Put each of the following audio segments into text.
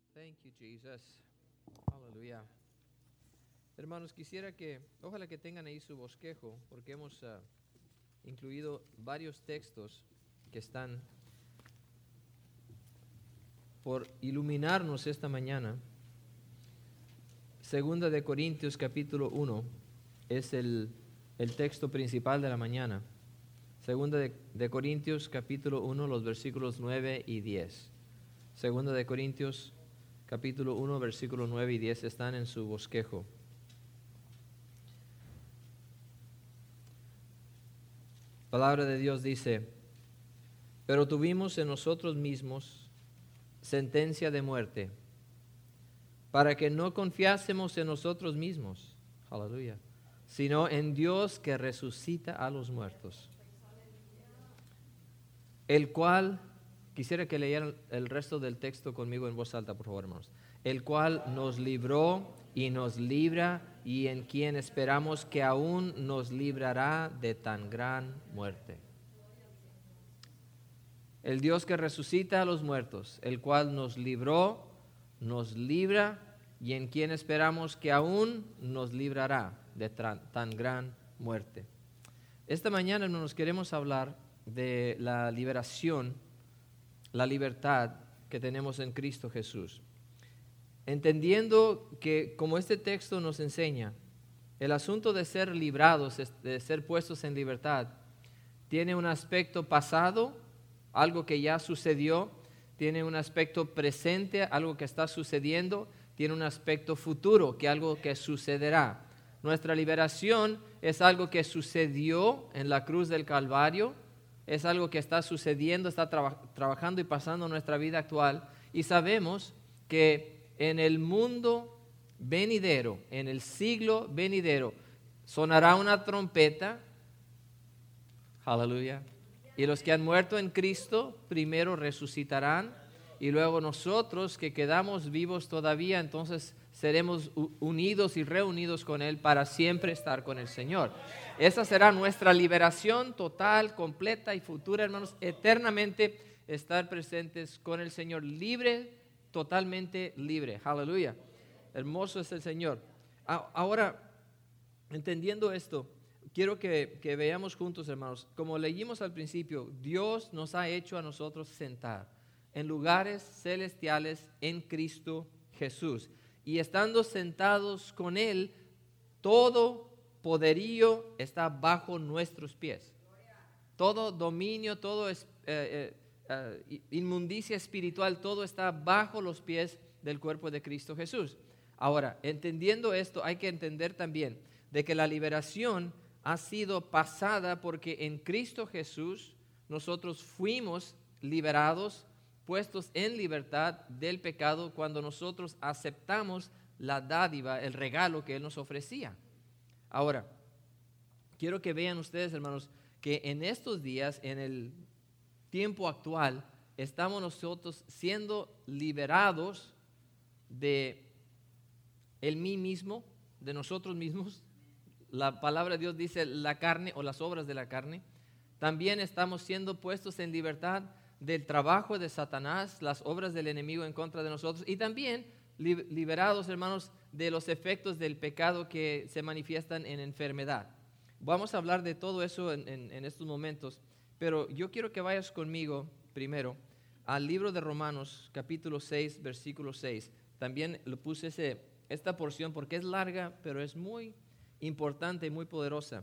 Thank you, Jesus. Aleluya. Hermanos, ojalá que tengan ahí su bosquejo, porque hemos incluido varios textos que están por iluminarnos esta mañana. Segunda de Corintios capítulo 1 es el texto principal de la mañana. Segunda de Corintios capítulo 1, los versículos 9 y 10. Segunda de Corintios capítulo 1, versículos 9 y 10 están en su bosquejo. Palabra de Dios dice: pero tuvimos en nosotros mismos sentencia de muerte, para que no confiásemos en nosotros mismos, aleluya, sino en Dios que resucita a los muertos, el cual, quisiera que leyeran el resto del texto conmigo en voz alta, por favor, hermanos, el cual nos libró y nos libra, y en quien esperamos que aún nos librará de tan gran muerte. El Dios que resucita a los muertos, el cual nos libró, nos libra, y en quien esperamos que aún nos librará de tan gran muerte. Esta mañana nos queremos hablar de la liberación, la libertad que tenemos en Cristo Jesús. Entendiendo que, como este texto nos enseña, el asunto de ser librados, de ser puestos en libertad, tiene un aspecto pasado, algo que ya sucedió, tiene un aspecto presente, algo que está sucediendo, tiene un aspecto futuro, que algo que sucederá. Nuestra liberación es algo que sucedió en la cruz del Calvario, es algo que está sucediendo, está trabajando y pasando en nuestra vida actual, y sabemos que en el mundo venidero, en el siglo venidero, sonará una trompeta, aleluya, y los que han muerto en Cristo primero resucitarán, y luego nosotros que quedamos vivos todavía, entonces seremos unidos y reunidos con Él para siempre estar con el Señor. Esa será nuestra liberación total, completa y futura, hermanos, eternamente estar presentes con el Señor, libre, totalmente libre. Aleluya. Hermoso es el Señor. Ahora, entendiendo esto, quiero que veamos juntos, hermanos. Como leímos al principio, Dios nos ha hecho a nosotros sentar en lugares celestiales en Cristo Jesús. Y estando sentados con Él, todo poderío está bajo nuestros pies. Todo dominio, todo inmundicia espiritual, todo está bajo los pies del cuerpo de Cristo Jesús. Ahora, entendiendo esto, hay que entender también de que la liberación ha sido pasada porque en Cristo Jesús nosotros fuimos liberados, puestos en libertad del pecado cuando nosotros aceptamos la dádiva, el regalo que Él nos ofrecía. Ahora, quiero que vean ustedes, hermanos, que en estos días, en el tiempo actual, estamos nosotros siendo liberados de el mí mismo, de nosotros mismos. La palabra de Dios dice la carne o las obras de la carne. También estamos siendo puestos en libertad del trabajo de Satanás, las obras del enemigo en contra de nosotros, y también liberados, hermanos, de los efectos del pecado que se manifiestan en enfermedad. Vamos a hablar de todo eso en estos momentos, pero yo quiero que vayas conmigo primero al libro de Romanos, capítulo 6, versículo 6. También lo puse esta porción porque es larga, pero es muy importante y muy poderosa.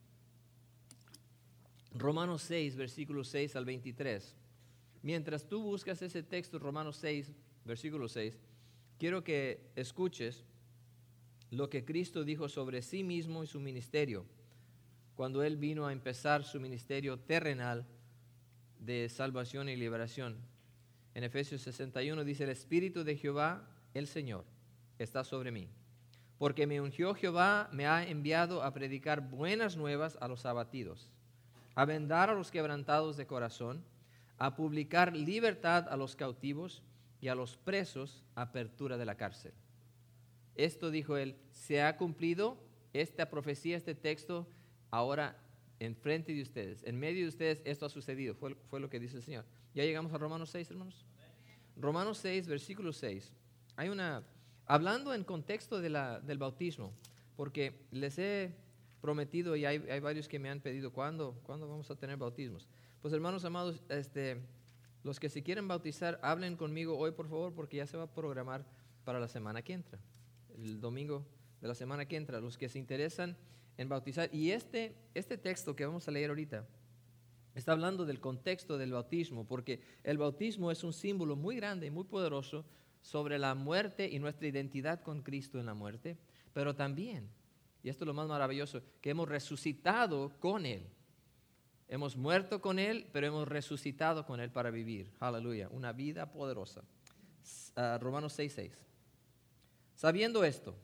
Romanos 6, versículo 6 al 23. Mientras tú buscas ese texto, Romanos 6, versículo 6, quiero que escuches lo que Cristo dijo sobre sí mismo y su ministerio, cuando Él vino a empezar su ministerio terrenal de salvación y liberación. En Efesios 61 dice: el Espíritu de Jehová, el Señor, está sobre mí, porque me ungió Jehová, me ha enviado a predicar buenas nuevas a los abatidos, a vendar a los quebrantados de corazón, a publicar libertad a los cautivos y a los presos apertura de la cárcel. Esto, dijo Él, se ha cumplido, esta profecía, este texto, ahora enfrente de ustedes, en medio de ustedes, esto ha sucedido, fue lo que dice el Señor. Ya llegamos a Romanos 6, hermanos. Romanos 6, versículo 6. hablando en contexto del bautismo, porque les he prometido y hay varios que me han pedido, ¿cuándo vamos a tener bautismos? Pues hermanos amados, los que se quieren bautizar, hablen conmigo hoy por favor, porque ya se va a programar para la semana que entra, el domingo de la semana que entra, los que se interesan en bautizar. Y este texto que vamos a leer ahorita está hablando del contexto del bautismo, porque el bautismo es un símbolo muy grande y muy poderoso sobre la muerte y nuestra identidad con Cristo en la muerte, pero también, y esto es lo más maravilloso, que hemos resucitado con Él. Hemos muerto con Él, pero hemos resucitado con Él para vivir. Aleluya, una vida poderosa. Romanos 6:6. Sabiendo esto.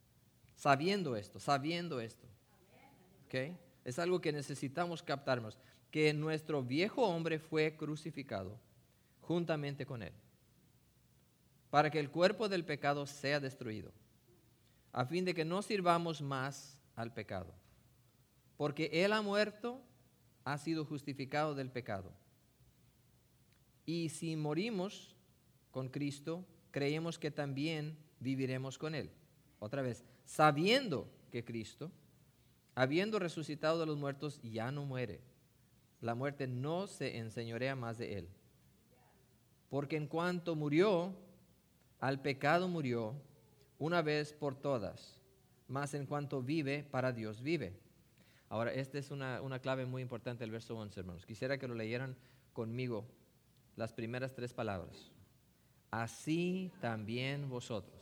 ¿Okay? Es algo que necesitamos captarnos, que nuestro viejo hombre fue crucificado juntamente con Él, para que el cuerpo del pecado sea destruido, a fin de que no sirvamos más al pecado. Porque Él ha muerto, ha sido justificado del pecado. Y si morimos con Cristo, creemos que también viviremos con Él. Otra vez, sabiendo que Cristo, habiendo resucitado de los muertos, ya no muere. La muerte no se enseñorea más de Él. Porque en cuanto murió, al pecado murió una vez por todas, mas en cuanto vive, para Dios vive. Ahora, esta es una clave muy importante del verso 11, hermanos. Quisiera que lo leyeran conmigo las primeras 3 palabras. Así también vosotros.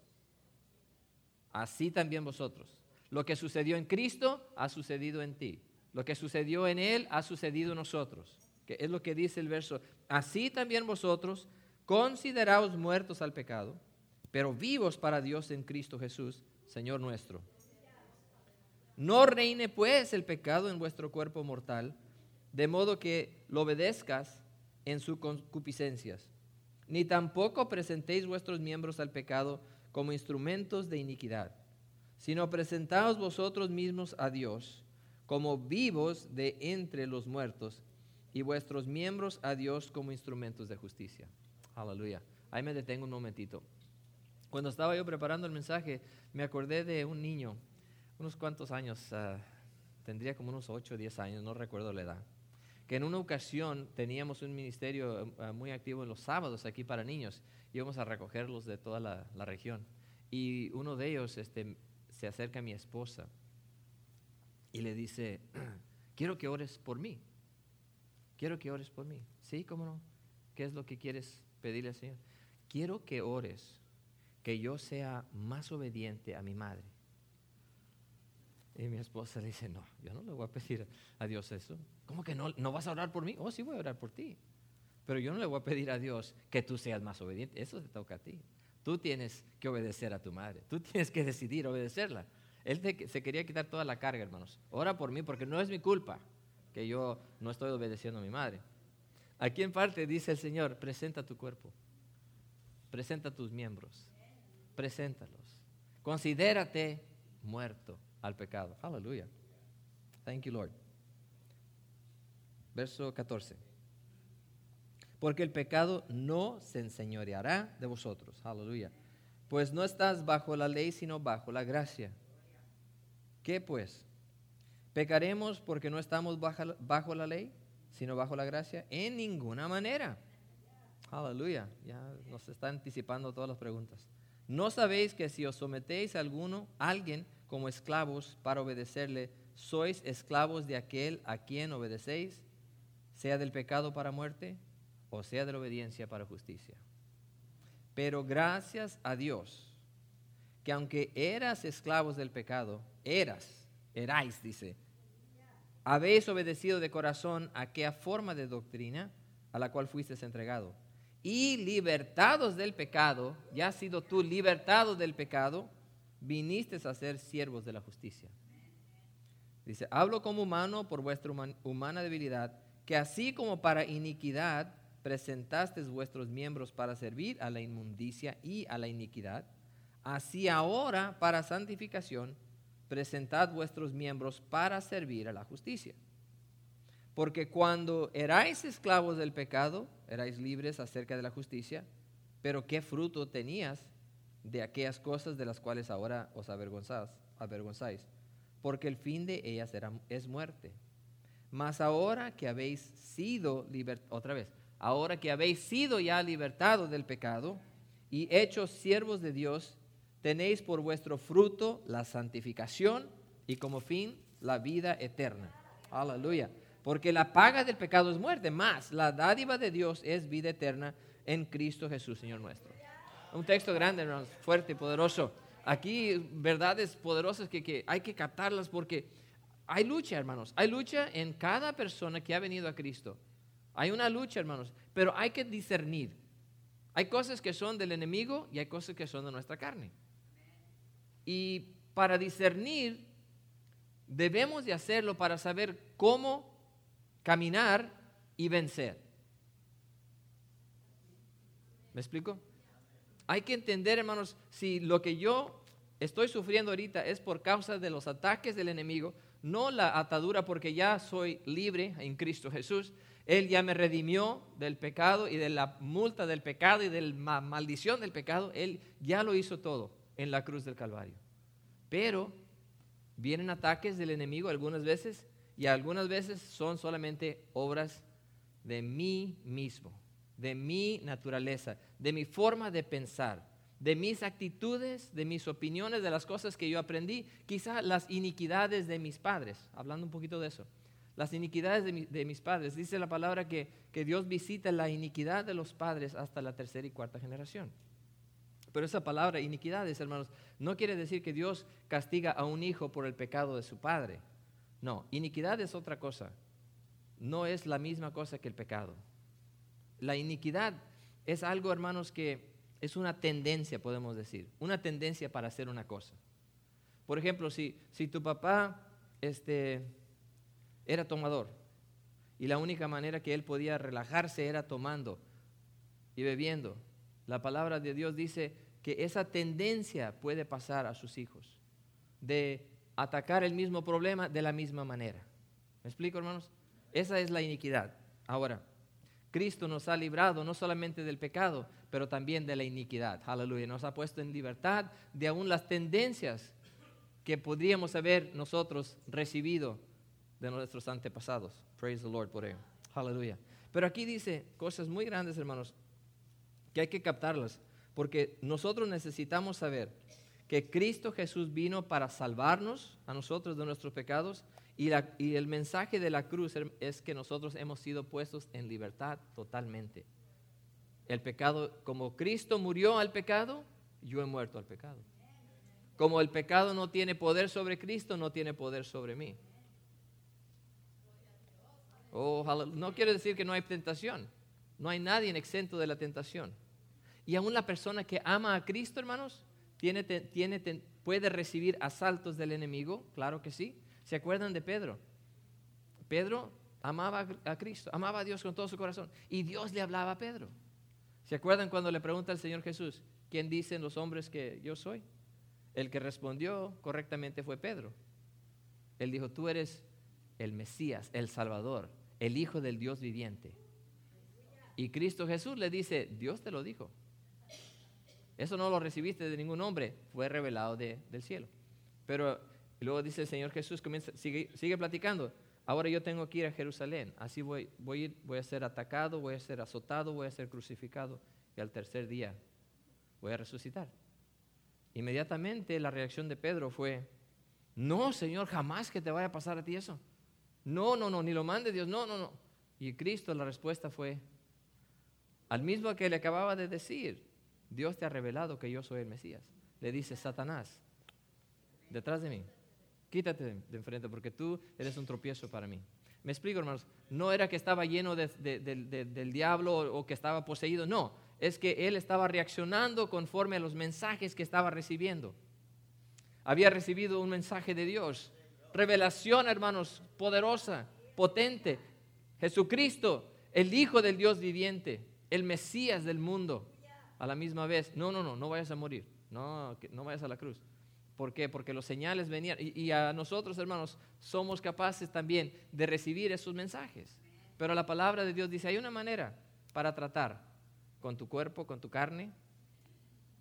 Así también vosotros. Lo que sucedió en Cristo ha sucedido en ti. Lo que sucedió en Él ha sucedido en nosotros. Que es lo que dice el verso. Así también vosotros, consideraos muertos al pecado, pero vivos para Dios en Cristo Jesús, Señor nuestro. No reine pues el pecado en vuestro cuerpo mortal, de modo que lo obedezcas en sus concupiscencias, ni tampoco presentéis vuestros miembros al pecado como instrumentos de iniquidad, sino presentaos vosotros mismos a Dios como vivos de entre los muertos, y vuestros miembros a Dios como instrumentos de justicia. Aleluya. Ahí me detengo un momentito. Cuando estaba yo preparando el mensaje, me acordé de un niño, unos cuantos años, tendría como unos 8 o 10 años, no recuerdo la edad, que en una ocasión teníamos un ministerio muy activo en los sábados aquí para niños, íbamos a recogerlos de toda la región, y uno de ellos se acerca a mi esposa y le dice, quiero que ores por mí. Sí, ¿cómo no? ¿Qué es lo que quieres pedirle al Señor? Quiero que ores que yo sea más obediente a mi madre. Y mi esposa le dice, no, yo no le voy a pedir a Dios eso. ¿Cómo que no vas a orar por mí? Oh, sí voy a orar por ti. Pero yo no le voy a pedir a Dios que tú seas más obediente. Eso te toca a ti. Tú tienes que obedecer a tu madre. Tú tienes que decidir obedecerla. Él se quería quitar toda la carga, hermanos. Ora por mí porque no es mi culpa que yo no estoy obedeciendo a mi madre. Aquí en parte dice el Señor, presenta tu cuerpo. Presenta tus miembros. Preséntalos. Considérate muerto al pecado. Aleluya. Thank you, Lord. Verso 14. Porque el pecado no se enseñoreará de vosotros. Aleluya. Pues no estás bajo la ley, sino bajo la gracia. ¿Qué pues? ¿Pecaremos porque no estamos bajo la ley, sino bajo la gracia? En ninguna manera. Aleluya. Ya nos está anticipando todas las preguntas. ¿No sabéis que si os sometéis a alguien como esclavos para obedecerle, sois esclavos de aquel a quien obedecéis, sea del pecado para muerte o sea de la obediencia para justicia? Pero gracias a Dios, que aunque eras esclavos del pecado, erais, dice, habéis obedecido de corazón a aquella forma de doctrina a la cual fuisteis entregado. Y libertados del pecado, ya has sido tú libertado del pecado, viniste a ser siervos de la justicia. Dice, hablo como humano por vuestra humana debilidad, que así como para iniquidad presentasteis vuestros miembros para servir a la inmundicia y a la iniquidad, así ahora para santificación presentad vuestros miembros para servir a la justicia. Porque cuando erais esclavos del pecado, erais libres acerca de la justicia, pero ¿qué fruto tenías de aquellas cosas de las cuales ahora os avergonzáis, porque el fin de ellas es muerte. Mas ahora que habéis sido ahora que habéis sido ya libertados del pecado y hechos siervos de Dios, tenéis por vuestro fruto la santificación y como fin la vida eterna. Aleluya. Porque la paga del pecado es muerte, más la dádiva de Dios es vida eterna en Cristo Jesús, Señor nuestro. Un texto grande, hermanos, fuerte y poderoso. Aquí verdades poderosas que hay que captarlas porque hay lucha, hermanos. Hay lucha en cada persona que ha venido a Cristo. Hay una lucha, hermanos, pero hay que discernir. Hay cosas que son del enemigo y hay cosas que son de nuestra carne. Y para discernir, debemos de hacerlo para saber cómo caminar y vencer. ¿Me explico? Hay que entender, hermanos, si lo que yo estoy sufriendo ahorita es por causa de los ataques del enemigo, no la atadura, porque ya soy libre en Cristo Jesús. Él ya me redimió del pecado y de la multa del pecado y de la maldición del pecado. Él ya lo hizo todo en la cruz del Calvario. Pero vienen ataques del enemigo algunas veces y algunas veces son solamente obras de mí mismo, de mi naturaleza, de mi forma de pensar, de mis actitudes, de mis opiniones, de las cosas que yo aprendí, quizá las iniquidades de mis padres, hablando un poquito de eso. Las iniquidades de mis padres. Dice la palabra que Dios visita la iniquidad de los padres hasta la tercera y cuarta generación. Pero esa palabra, iniquidades, hermanos, no quiere decir que Dios castiga a un hijo por el pecado de su padre. No, iniquidad es otra cosa. No es la misma cosa que el pecado. La iniquidad es algo, hermanos, que es una tendencia, podemos decir. Una tendencia para hacer una cosa. Por ejemplo, si tu papá era tomador y la única manera que él podía relajarse era tomando y bebiendo, la palabra de Dios dice que esa tendencia puede pasar a sus hijos de atacar el mismo problema de la misma manera. ¿Me explico, hermanos? Esa es la iniquidad. Ahora, Cristo nos ha librado no solamente del pecado, pero también de la iniquidad. Aleluya. Nos ha puesto en libertad de aún las tendencias que podríamos haber nosotros recibido de nuestros antepasados. Praise the Lord por ello. Aleluya. Pero aquí dice cosas muy grandes, hermanos, que hay que captarlas, porque nosotros necesitamos saber que Cristo Jesús vino para salvarnos a nosotros de nuestros pecados y el mensaje de la cruz es que nosotros hemos sido puestos en libertad totalmente. El pecado, como Cristo murió al pecado, yo he muerto al pecado. Como el pecado no tiene poder sobre Cristo, no tiene poder sobre mí. No quiere decir que no hay tentación. No hay nadie exento de la tentación. Y aún la persona que ama a Cristo, hermanos, puede recibir asaltos del enemigo, claro que sí. ¿Se acuerdan de Pedro? Pedro amaba a Cristo, amaba a Dios con todo su corazón. Y Dios le hablaba a Pedro. ¿Se acuerdan cuando le pregunta al Señor Jesús, ¿quién dicen los hombres que yo soy? El que respondió correctamente fue Pedro. Él dijo, tú eres el Mesías, el Salvador, el Hijo del Dios viviente. Y Cristo Jesús le dice, Dios te lo dijo. Eso no lo recibiste de ningún hombre, fue revelado del cielo. Pero luego dice el Señor Jesús, sigue platicando. Ahora yo tengo que ir a Jerusalén, así voy a ser atacado, voy a ser azotado, voy a ser crucificado y al tercer día voy a resucitar. Inmediatamente la reacción de Pedro fue, no, Señor, jamás que te vaya a pasar a ti eso. No, ni lo mande Dios, no. Y Cristo, la respuesta fue, al mismo que le acababa de decir, Dios te ha revelado que yo soy el Mesías. Le dice, Satanás, detrás de mí, quítate de enfrente porque tú eres un tropiezo para mí. Me explico, hermanos, no era que estaba lleno del diablo o que estaba poseído, no, es que él estaba reaccionando conforme a los mensajes que estaba recibiendo. Había recibido un mensaje de Dios, revelación, hermanos, poderosa, potente. Jesucristo, el Hijo del Dios viviente, el Mesías del mundo. A la misma vez, no vayas a morir, no vayas a la cruz. ¿Por qué? Porque los señales venían. Y a nosotros, hermanos, somos capaces también de recibir esos mensajes. Pero la palabra de Dios dice, hay una manera para tratar con tu cuerpo, con tu carne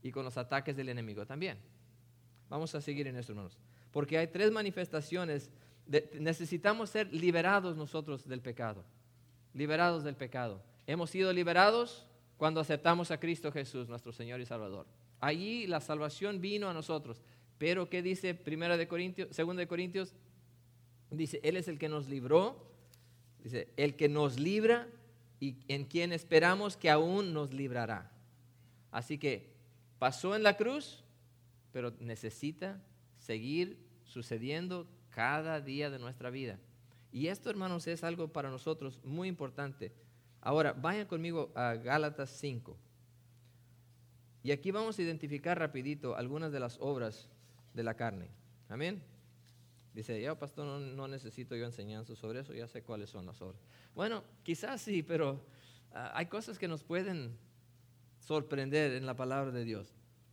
y con los ataques del enemigo también. Vamos a seguir en esto, hermanos. Porque hay 3 manifestaciones. Necesitamos ser liberados nosotros del pecado. Liberados del pecado. Hemos sido liberados cuando aceptamos a Cristo Jesús, nuestro Señor y Salvador. Allí la salvación vino a nosotros. Pero ¿qué dice 2 de Corintios? Dice, Él es el que nos libró. Dice, el que nos libra y en quien esperamos que aún nos librará. Así que pasó en la cruz, pero necesita seguir sucediendo cada día de nuestra vida. Y esto, hermanos, es algo para nosotros muy importante. Ahora, vayan conmigo a Gálatas 5. Y aquí vamos a identificar rapidito algunas de las obras de la carne. Amén. Dice, ya pastor, no necesito yo enseñanza sobre eso, ya sé cuáles son las obras. Bueno, quizás sí, pero hay cosas que nos pueden sorprender en la palabra de Dios.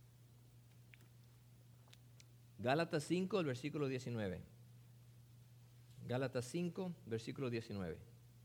Gálatas 5, el versículo 19. Gálatas 5, versículo 19.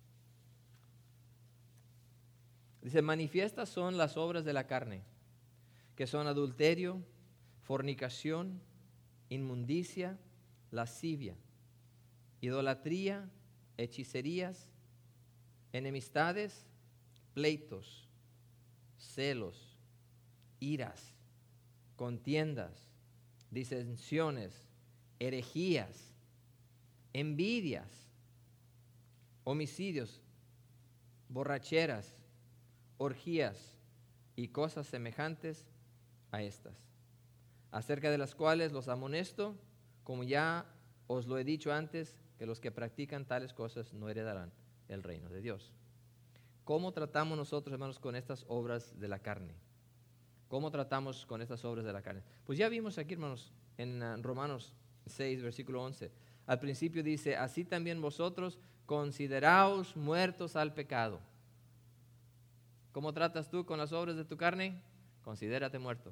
Dice, manifiestas son las obras de la carne, que son adulterio, fornicación, inmundicia, lascivia, idolatría, hechicerías, enemistades, pleitos, celos, iras, contiendas, disensiones, herejías, envidias, homicidios, borracheras, orgías y cosas semejantes a estas, acerca de las cuales los amonesto, como ya os lo he dicho antes, que los que practican tales cosas no heredarán el reino de Dios. ¿Cómo tratamos nosotros, hermanos, con estas obras de la carne? ¿Cómo tratamos con estas obras de la carne? Pues ya vimos aquí, hermanos, en Romanos 6, versículo 11. Al principio dice, así también vosotros consideraos muertos al pecado. ¿Cómo tratas tú con las obras de tu carne? Considérate muerto.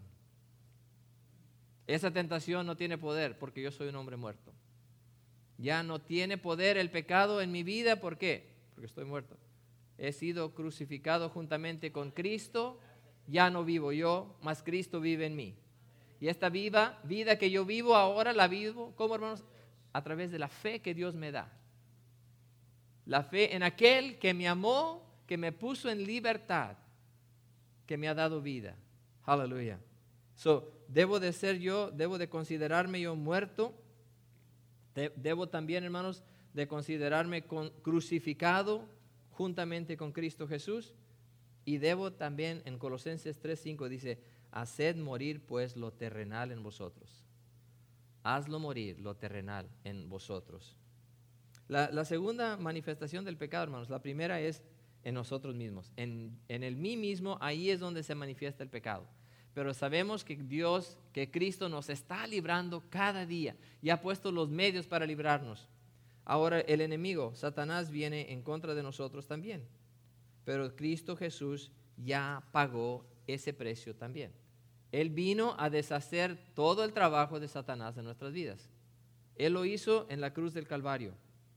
Esa tentación no tiene poder porque yo soy un hombre muerto. Ya no tiene poder el pecado en mi vida. ¿Por qué? Porque estoy muerto. He sido crucificado juntamente con Cristo. Ya no vivo yo, mas Cristo vive en mí. Y esta vida que yo vivo ahora, la vivo, ¿cómo, hermanos? A través de la fe que Dios me da. La fe en aquel que me amó, que me puso en libertad, que me ha dado vida. Aleluya. Debo de considerarme yo muerto. Debo también, hermanos, de considerarme crucificado juntamente con Cristo Jesús. Y debo también, en Colosenses 3:5 dice, haced morir pues lo terrenal en vosotros. Hazlo morir lo terrenal en vosotros. La segunda manifestación del pecado, hermanos, la primera es en nosotros mismos. En el mí mismo, ahí es donde se manifiesta el pecado. Pero sabemos que Dios, que Cristo nos está librando cada día y ha puesto los medios para librarnos. Ahora el enemigo, Satanás, viene en contra de nosotros también. Pero Cristo Jesús ya pagó ese precio también. Él vino a deshacer todo el trabajo de Satanás en nuestras vidas. Él lo hizo en la cruz del Calvario.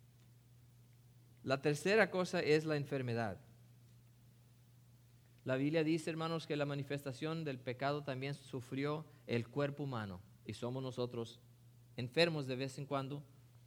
La tercera cosa es la enfermedad. La Biblia dice, hermanos, que la manifestación del pecado también sufrió el cuerpo humano. Y somos nosotros enfermos de vez en cuando.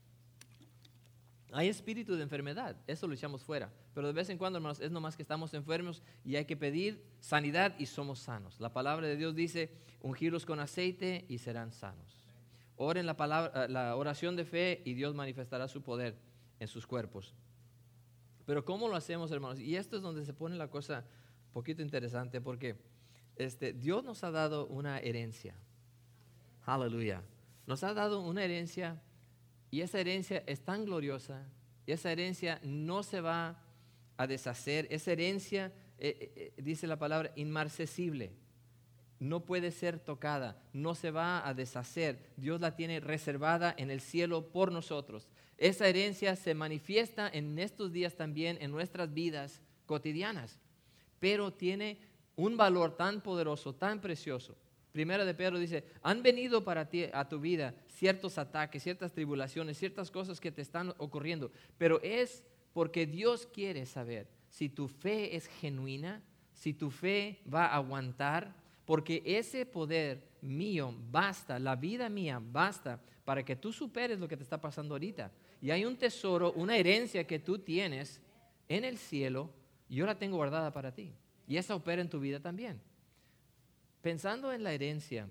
Hay espíritu de enfermedad, eso lo echamos fuera. Pero de vez en cuando, hermanos, es nomás que estamos enfermos y hay que pedir sanidad y somos sanos. La palabra de Dios dice, ungirlos con aceite y serán sanos. Oren la oración de fe y Dios manifestará su poder en sus cuerpos. Pero ¿cómo lo hacemos, hermanos? Y esto es donde se pone la cosa un poquito interesante porque Dios nos ha dado una herencia. Aleluya. Nos ha dado una herencia y esa herencia es tan gloriosa y esa herencia no se va a deshacer. Esa herencia, dice la palabra, inmarcesible. No puede ser tocada, no se va a deshacer. Dios la tiene reservada en el cielo por nosotros. Esa herencia se manifiesta en estos días también en nuestras vidas cotidianas, pero tiene un valor tan poderoso, tan precioso. Primera de Pedro dice, han venido para ti, a tu vida, ciertos ataques, ciertas tribulaciones, ciertas cosas que te están ocurriendo, pero es porque Dios quiere saber si tu fe es genuina, si tu fe va a aguantar, porque ese poder mío basta, la vida mía basta para que tú superes lo que te está pasando ahorita. Y hay un tesoro, una herencia que tú tienes en el cielo, y yo la tengo guardada para ti. Y esa opera en tu vida también. Pensando en la herencia,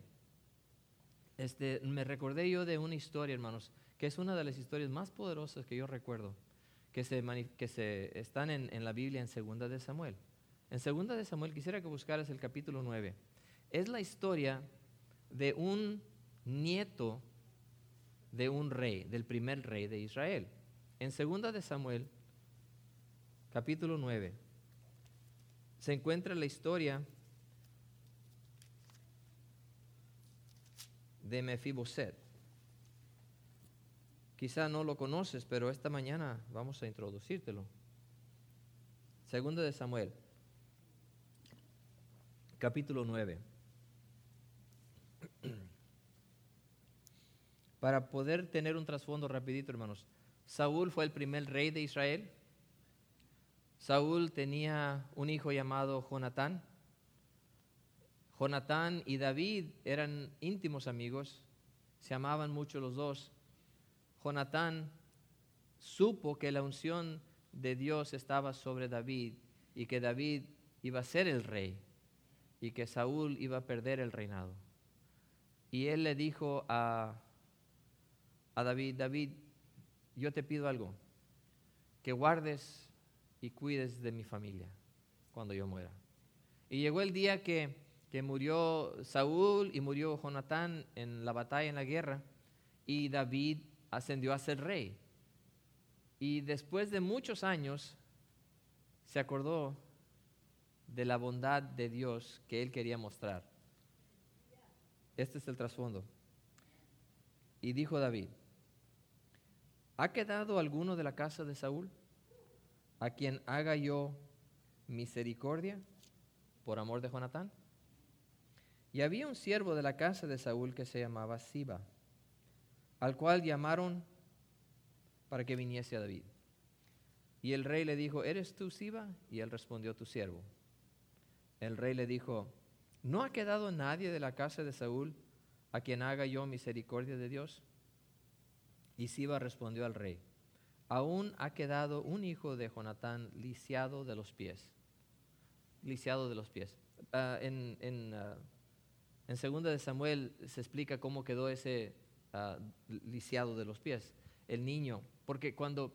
me recordé yo de una historia, hermanos, que es una de las historias más poderosas que yo recuerdo, que están en la Biblia en 2 de Samuel. En 2 de Samuel, quisiera que buscaras el capítulo 9. Es la historia de un nieto de un rey, del primer rey de Israel. En 2 de Samuel, capítulo 9, se encuentra la historia de Mefiboset. Quizá no lo conoces, pero esta mañana vamos a introducírtelo. 2 de Samuel, capítulo 9. Para poder tener un trasfondo rapidito, hermanos. Saúl fue el primer rey de Israel. Saúl tenía un hijo llamado Jonatán. Jonatán y David eran íntimos amigos, se amaban mucho los dos. Jonatán supo que la unción de Dios estaba sobre David y que David iba a ser el rey y que Saúl iba a perder el reinado. Y él le dijo a David: David, yo te pido algo, que guardes y cuides de mi familia cuando yo muera. Y llegó el día que murió Saúl y murió Jonatán en la batalla, en la guerra, y David ascendió a ser rey. Y después de muchos años se acordó de la bondad de Dios que él quería mostrar. Este es el trasfondo. Y dijo David: ¿ha quedado alguno de la casa de Saúl a quien haga yo misericordia por amor de Jonatán? Y había un siervo de la casa de Saúl que se llamaba Siba, al cual llamaron para que viniese a David. Y el rey le dijo: ¿eres tú Siba? Y él respondió: tu siervo. El rey le dijo: ¿no ha quedado nadie de la casa de Saúl a quien haga yo misericordia de Dios? Y Siba respondió al rey: aún ha quedado un hijo de Jonatán lisiado de los pies. Lisiado de los pies. En 2 de Samuel se explica cómo quedó ese lisiado de los pies. El niño, porque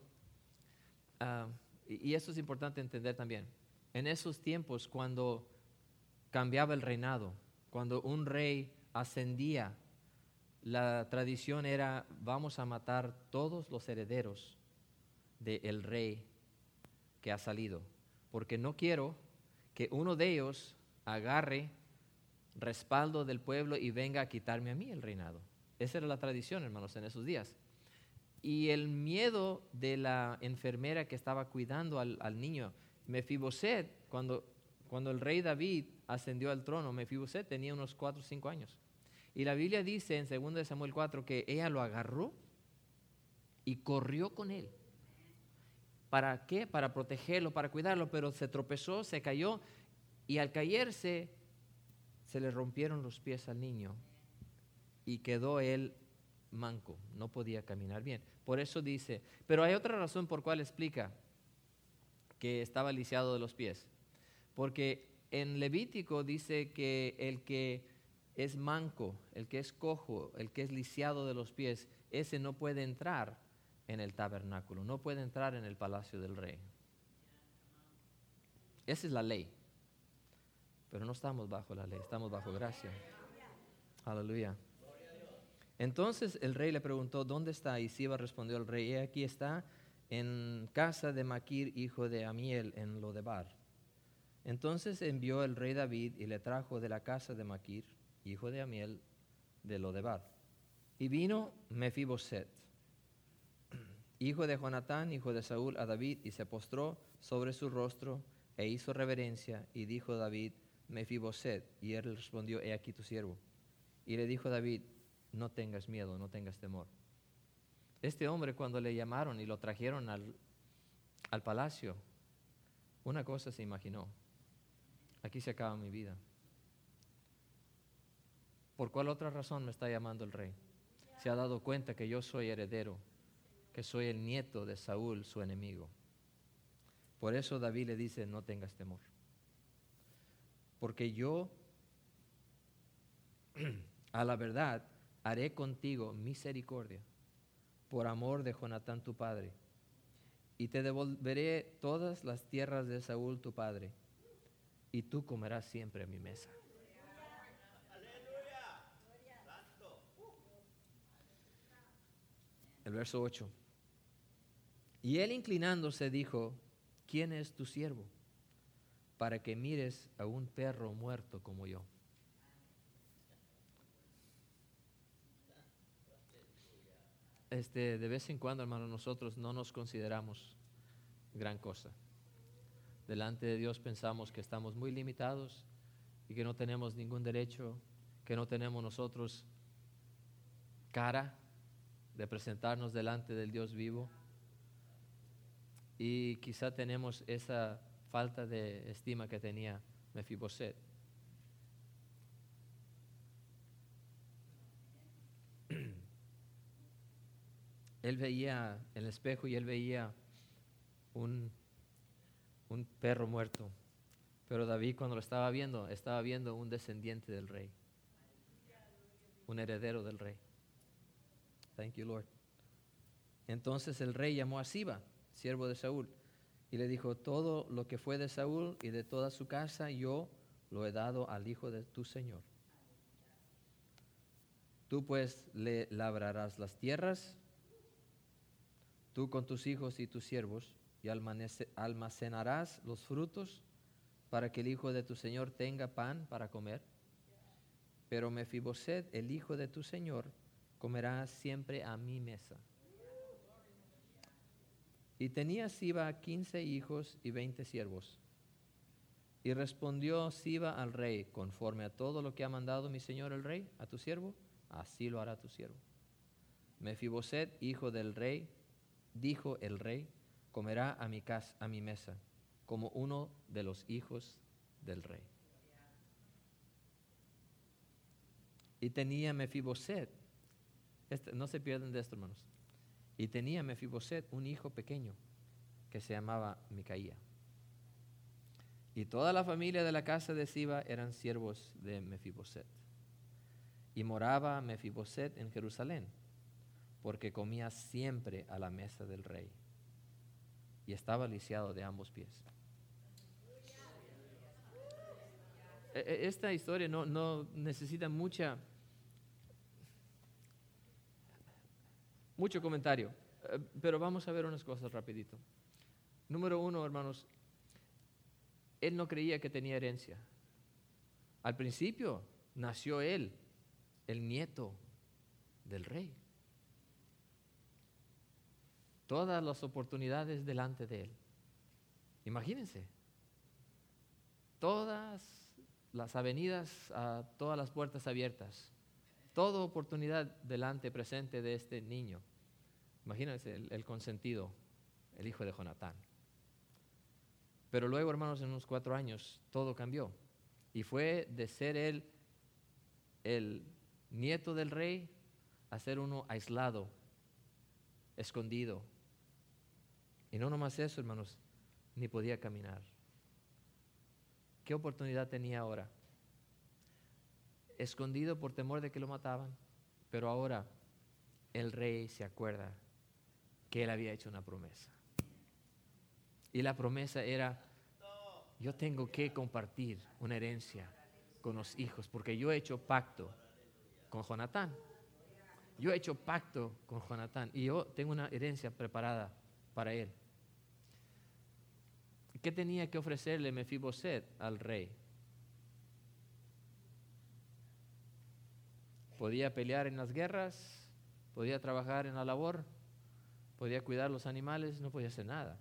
y esto es importante entender también, en esos tiempos cuando cambiaba el reinado, cuando un rey ascendía, la tradición era: vamos a matar todos los herederos del rey que ha salido, porque no quiero que uno de ellos agarre respaldo del pueblo y venga a quitarme a mí el reinado. Esa era la tradición, hermanos, en esos días. Y el miedo de la enfermera que estaba cuidando al niño, Mefiboset, cuando el rey David ascendió al trono, Mefiboset tenía unos 4 o 5 años. Y la Biblia dice en 2 de Samuel 4 que ella lo agarró y corrió con él. ¿Para qué? Para protegerlo, para cuidarlo, pero se tropezó, se cayó, y al caerse se le rompieron los pies al niño y quedó él manco, no podía caminar bien. Por eso dice, pero hay otra razón por cual explica que estaba lisiado de los pies. Porque en Levítico dice que el que es manco, el que es cojo, el que es lisiado de los pies, ese no puede entrar en el tabernáculo, no puede entrar en el palacio del rey. Esa es la ley. Pero no estamos bajo la ley, estamos bajo gracia. Aleluya. Entonces el rey le preguntó: ¿dónde está? Y Siba respondió al rey: aquí está, en casa de Maquir, hijo de Amiel, en Lodebar. Entonces envió el rey David y le trajo de la casa de Maquir, hijo de Amiel, de Lodebar. Y vino Mefiboset, hijo de Jonatán, hijo de Saúl, a David, y se postró sobre su rostro e hizo reverencia. Y dijo David: Mefiboset. Y él respondió: he aquí tu siervo. Y le dijo David: no tengas miedo, no tengas temor. Este hombre, cuando le llamaron y lo trajeron al palacio, una cosa se imaginó: aquí se acaba mi vida. ¿Por cuál otra razón me está llamando el rey? Se ha dado cuenta que yo soy heredero, que soy el nieto de Saúl, su enemigo. Por eso David le dice, no tengas temor. Porque yo, a la verdad, haré contigo misericordia, por amor de Jonatán tu padre, y te devolveré todas las tierras de Saúl tu padre, y tú comerás siempre a mi mesa. El verso 8. Y él inclinándose dijo, ¿quién es tu siervo? Para que mires a un perro muerto como yo. De vez en cuando, hermano, nosotros no nos consideramos gran cosa. Delante de Dios pensamos que estamos muy limitados y que no tenemos ningún derecho, que no tenemos nosotros cara de presentarnos delante del Dios vivo. Y quizá tenemos esa falta de estima que tenía Mefiboset. Él veía en el espejo y él veía un perro muerto. Pero David, cuando lo estaba viendo un descendiente del rey, un heredero del rey. Thank you, Lord. Entonces el rey llamó a Siba, siervo de Saúl, y le dijo, todo lo que fue de Saúl y de toda su casa, yo lo he dado al hijo de tu señor. Tú pues le labrarás las tierras, tú con tus hijos y tus siervos, y almacenarás los frutos para que el hijo de tu señor tenga pan para comer. Pero Mefiboset, el hijo de tu señor, comerá siempre a mi mesa. Y tenía Siba 15 hijos y 20 siervos. Y respondió Siba al rey, conforme a todo lo que ha mandado mi señor el rey a tu siervo, así lo hará tu siervo. Mefiboset, hijo del rey, dijo el rey, comerá a mi mesa, como uno de los hijos del rey. Y tenía Mefiboset, no se pierdan de esto, hermanos. Y tenía Mefiboset un hijo pequeño que se llamaba Micaía. Y toda la familia de la casa de Siba eran siervos de Mefiboset. Y moraba Mefiboset en Jerusalén, porque comía siempre a la mesa del rey. Y estaba lisiado de ambos pies. Esta historia no necesita mucho comentario, pero vamos a ver unas cosas rapidito. Número 1, hermanos, él no creía que tenía herencia. Al principio nació él, el nieto del rey. Todas las oportunidades delante de él. Imagínense, todas las avenidas, todas las puertas abiertas, toda oportunidad delante, presente de este niño. Imagínense el consentido, el hijo de Jonatán. Pero luego, hermanos, en unos 4 años, todo cambió. Y fue de ser él el nieto del rey a ser uno aislado, escondido. Y no nomás eso, hermanos, ni podía caminar. ¿Qué oportunidad tenía ahora? Escondido por temor de que lo mataban, pero ahora el rey se acuerda que él había hecho una promesa. Y la promesa era, yo tengo que compartir una herencia con los hijos, porque yo he hecho pacto con Jonatán. Yo he hecho pacto con Jonatán y yo tengo una herencia preparada para él. ¿Qué tenía que ofrecerle Mefiboset al rey? Podía pelear en las guerras, podía trabajar en la labor, podía cuidar los animales, no podía hacer nada.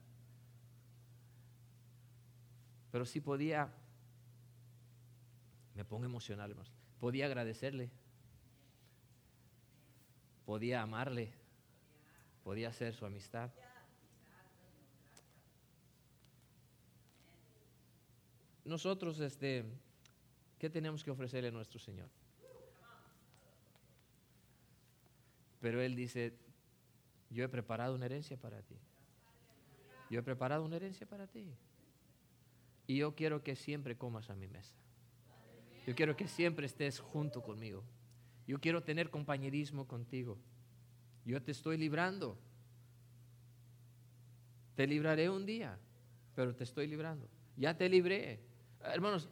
Pero sí podía, me pongo emocional, hermanos, podía agradecerle, podía amarle, podía hacer su amistad. Nosotros, ¿qué tenemos que ofrecerle a nuestro Señor? Pero Él dice, yo he preparado una herencia para ti. Yo he preparado una herencia para ti. Y yo quiero que siempre comas a mi mesa. Yo quiero que siempre estés junto conmigo. Yo quiero tener compañerismo contigo. Yo te estoy librando. Te libraré un día, pero te estoy librando. Ya te libré. Hermanos,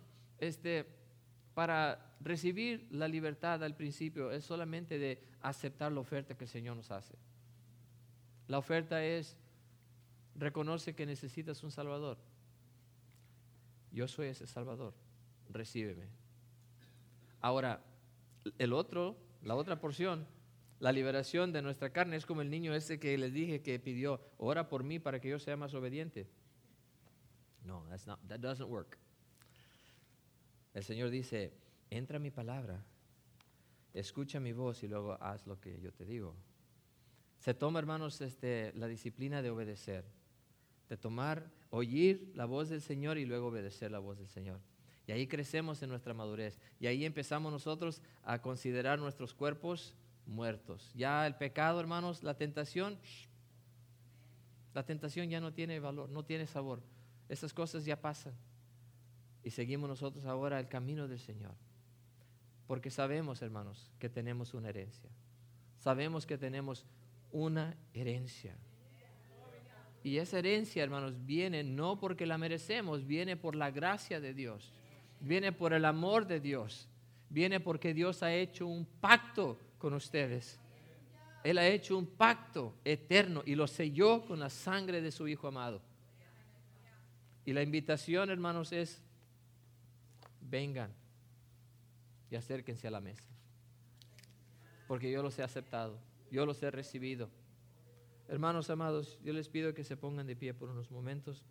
para recibir la libertad al principio es solamente de aceptar la oferta que el Señor nos hace. La oferta es, reconoce que necesitas un Salvador. Yo soy ese Salvador. Recíbeme. Ahora, la otra porción, la liberación de nuestra carne es como el niño ese que les dije que pidió, ora por mí para que yo sea más obediente. No, that doesn't work. El Señor dice, entra a mi palabra, escucha mi voz y luego haz lo que yo te digo. Se toma, hermanos, la disciplina de obedecer, de oír la voz del Señor y luego obedecer la voz del Señor. Y ahí crecemos en nuestra madurez. Y ahí empezamos nosotros a considerar nuestros cuerpos muertos. Ya el pecado, hermanos, la tentación ya no tiene valor, no tiene sabor. Esas cosas ya pasan. Y seguimos nosotros ahora el camino del Señor. Porque sabemos, hermanos, que tenemos una herencia. Sabemos que tenemos una herencia. Y esa herencia, hermanos, viene no porque la merecemos, viene por la gracia de Dios. Viene por el amor de Dios. Viene porque Dios ha hecho un pacto con ustedes. Él ha hecho un pacto eterno y lo selló con la sangre de su Hijo amado. Y la invitación, hermanos, es, vengan y acérquense a la mesa. Porque yo los he aceptado, yo los he recibido. Hermanos amados, yo les pido que se pongan de pie por unos momentos.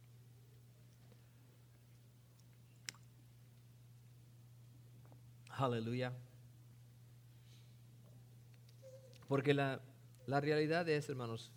Aleluya. Porque la realidad es, hermanos,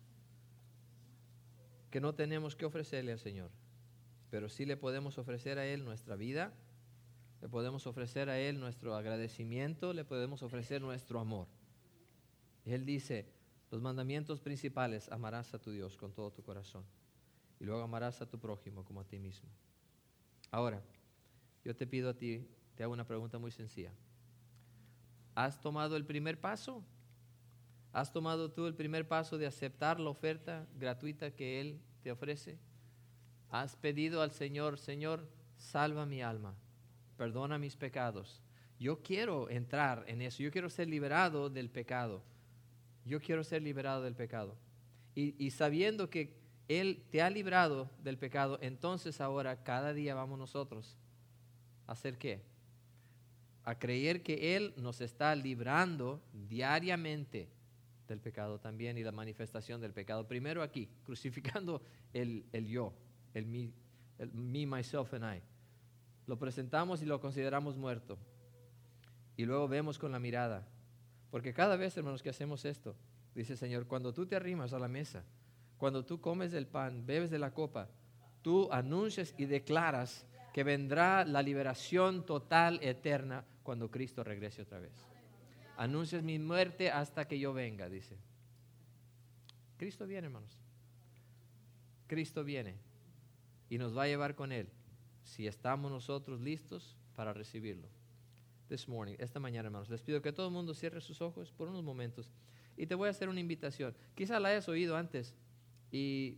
que no tenemos que ofrecerle al Señor, pero sí le podemos ofrecer a Él nuestra vida, le podemos ofrecer a Él nuestro agradecimiento, le podemos ofrecer nuestro amor. Él dice, los mandamientos principales, amarás a tu Dios con todo tu corazón y luego amarás a tu prójimo como a ti mismo. Ahora, yo te pido a ti, te hago una pregunta muy sencilla. ¿Has tomado el primer paso? ¿Has tomado tú el primer paso de aceptar la oferta gratuita que Él te ofrece? ¿Has pedido al Señor, Señor, salva mi alma, perdona mis pecados? Yo quiero entrar en eso, yo quiero ser liberado del pecado. Yo quiero ser liberado del pecado. Y sabiendo que Él te ha librado del pecado, entonces ahora cada día vamos nosotros a hacer ¿qué? A creer que Él nos está librando diariamente del pecado también y la manifestación del pecado. Primero aquí, crucificando el yo, el me, myself and I. Lo presentamos y lo consideramos muerto. Y luego vemos con la mirada. Porque cada vez, hermanos, que hacemos esto, dice el Señor, cuando tú te arrimas a la mesa, cuando tú comes del pan, bebes de la copa, tú anuncias y declaras que vendrá la liberación total, eterna, cuando Cristo regrese otra vez. Anuncias mi muerte hasta que yo venga, dice. Cristo viene, hermanos. Cristo viene y nos va a llevar con Él si estamos nosotros listos para recibirlo. Esta mañana, hermanos, les pido que todo el mundo cierre sus ojos por unos momentos y te voy a hacer una invitación. Quizá la hayas oído antes y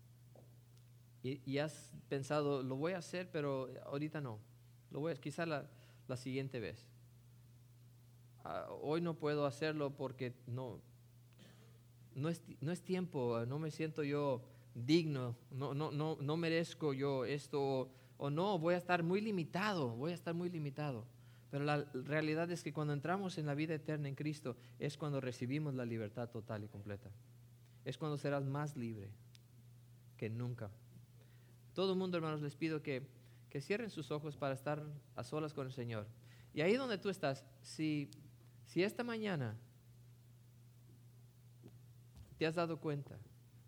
has pensado, lo voy a hacer, pero ahorita no. Quizá la siguiente vez. Hoy no puedo hacerlo porque no es tiempo, no me siento yo digno, no merezco yo esto, o no, voy a estar muy limitado. Pero la realidad es que cuando entramos en la vida eterna en Cristo es cuando recibimos la libertad total y completa. Es cuando serás más libre que nunca. Todo el mundo, hermanos, les pido que cierren sus ojos para estar a solas con el Señor. Y ahí donde tú estás, si esta mañana te has dado cuenta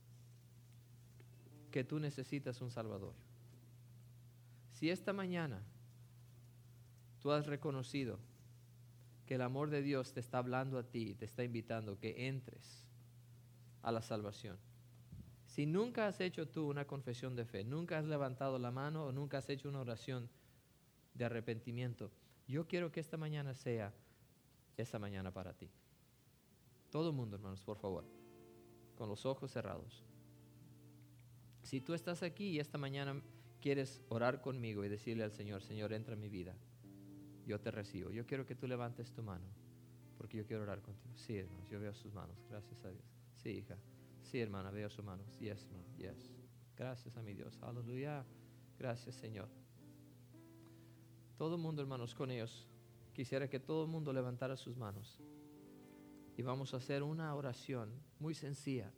que tú necesitas un Salvador, si esta mañana tú has reconocido que el amor de Dios te está hablando a ti, te está invitando que entres a la salvación. Si nunca has hecho tú una confesión de fe, nunca has levantado la mano o nunca has hecho una oración de arrepentimiento, yo quiero que esta mañana sea esa mañana para ti. Todo el mundo, hermanos, por favor, con los ojos cerrados. Si tú estás aquí y esta mañana quieres orar conmigo y decirle al Señor, Señor, entra en mi vida, yo te recibo. Yo quiero que tú levantes tu mano, porque yo quiero orar contigo. Sí, hermanos, yo veo sus manos, gracias a Dios. Sí, hija. Sí, hermana, veo sus manos. Yes, hermano, yes. Gracias a mi Dios. Aleluya. Gracias, Señor. Todo el mundo, hermanos, con ellos, quisiera que todo el mundo levantara sus manos. Y vamos a hacer una oración muy sencilla.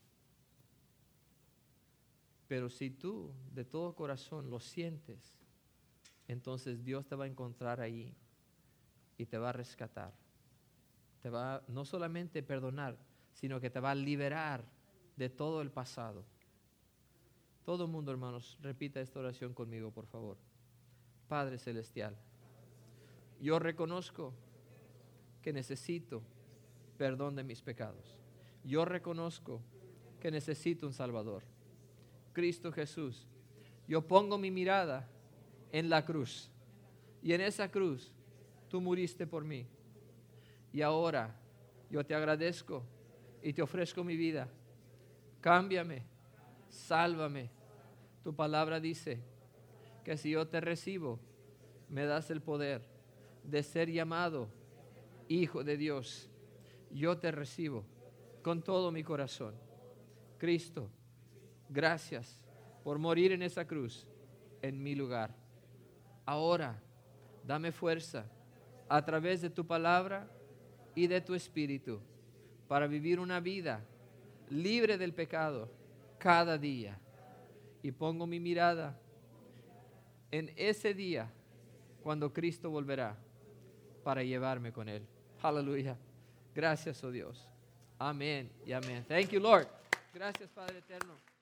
Pero si tú de todo corazón lo sientes, entonces Dios te va a encontrar ahí y te va a rescatar. Te va no solamente perdonar, sino que te va a liberar de todo el pasado. Todo el mundo, hermanos, repita esta oración conmigo, por favor. Padre Celestial, yo reconozco que necesito perdón de mis pecados. Yo reconozco que necesito un Salvador. Cristo Jesús, yo pongo mi mirada en la cruz. Y en esa cruz tú muriste por mí. Y ahora yo te agradezco y te ofrezco mi vida. Cámbiame, sálvame. Tu palabra dice que si yo te recibo, me das el poder de ser llamado Hijo de Dios. Yo te recibo con todo mi corazón. Cristo, gracias por morir en esa cruz en mi lugar. Ahora, dame fuerza a través de tu palabra y de tu espíritu para vivir una vida libre del pecado cada día. Y pongo mi mirada en ese día cuando Cristo volverá para llevarme con Él. Aleluya. Gracias, oh Dios. Amén y amén. Thank you, Lord. Gracias, Padre eterno.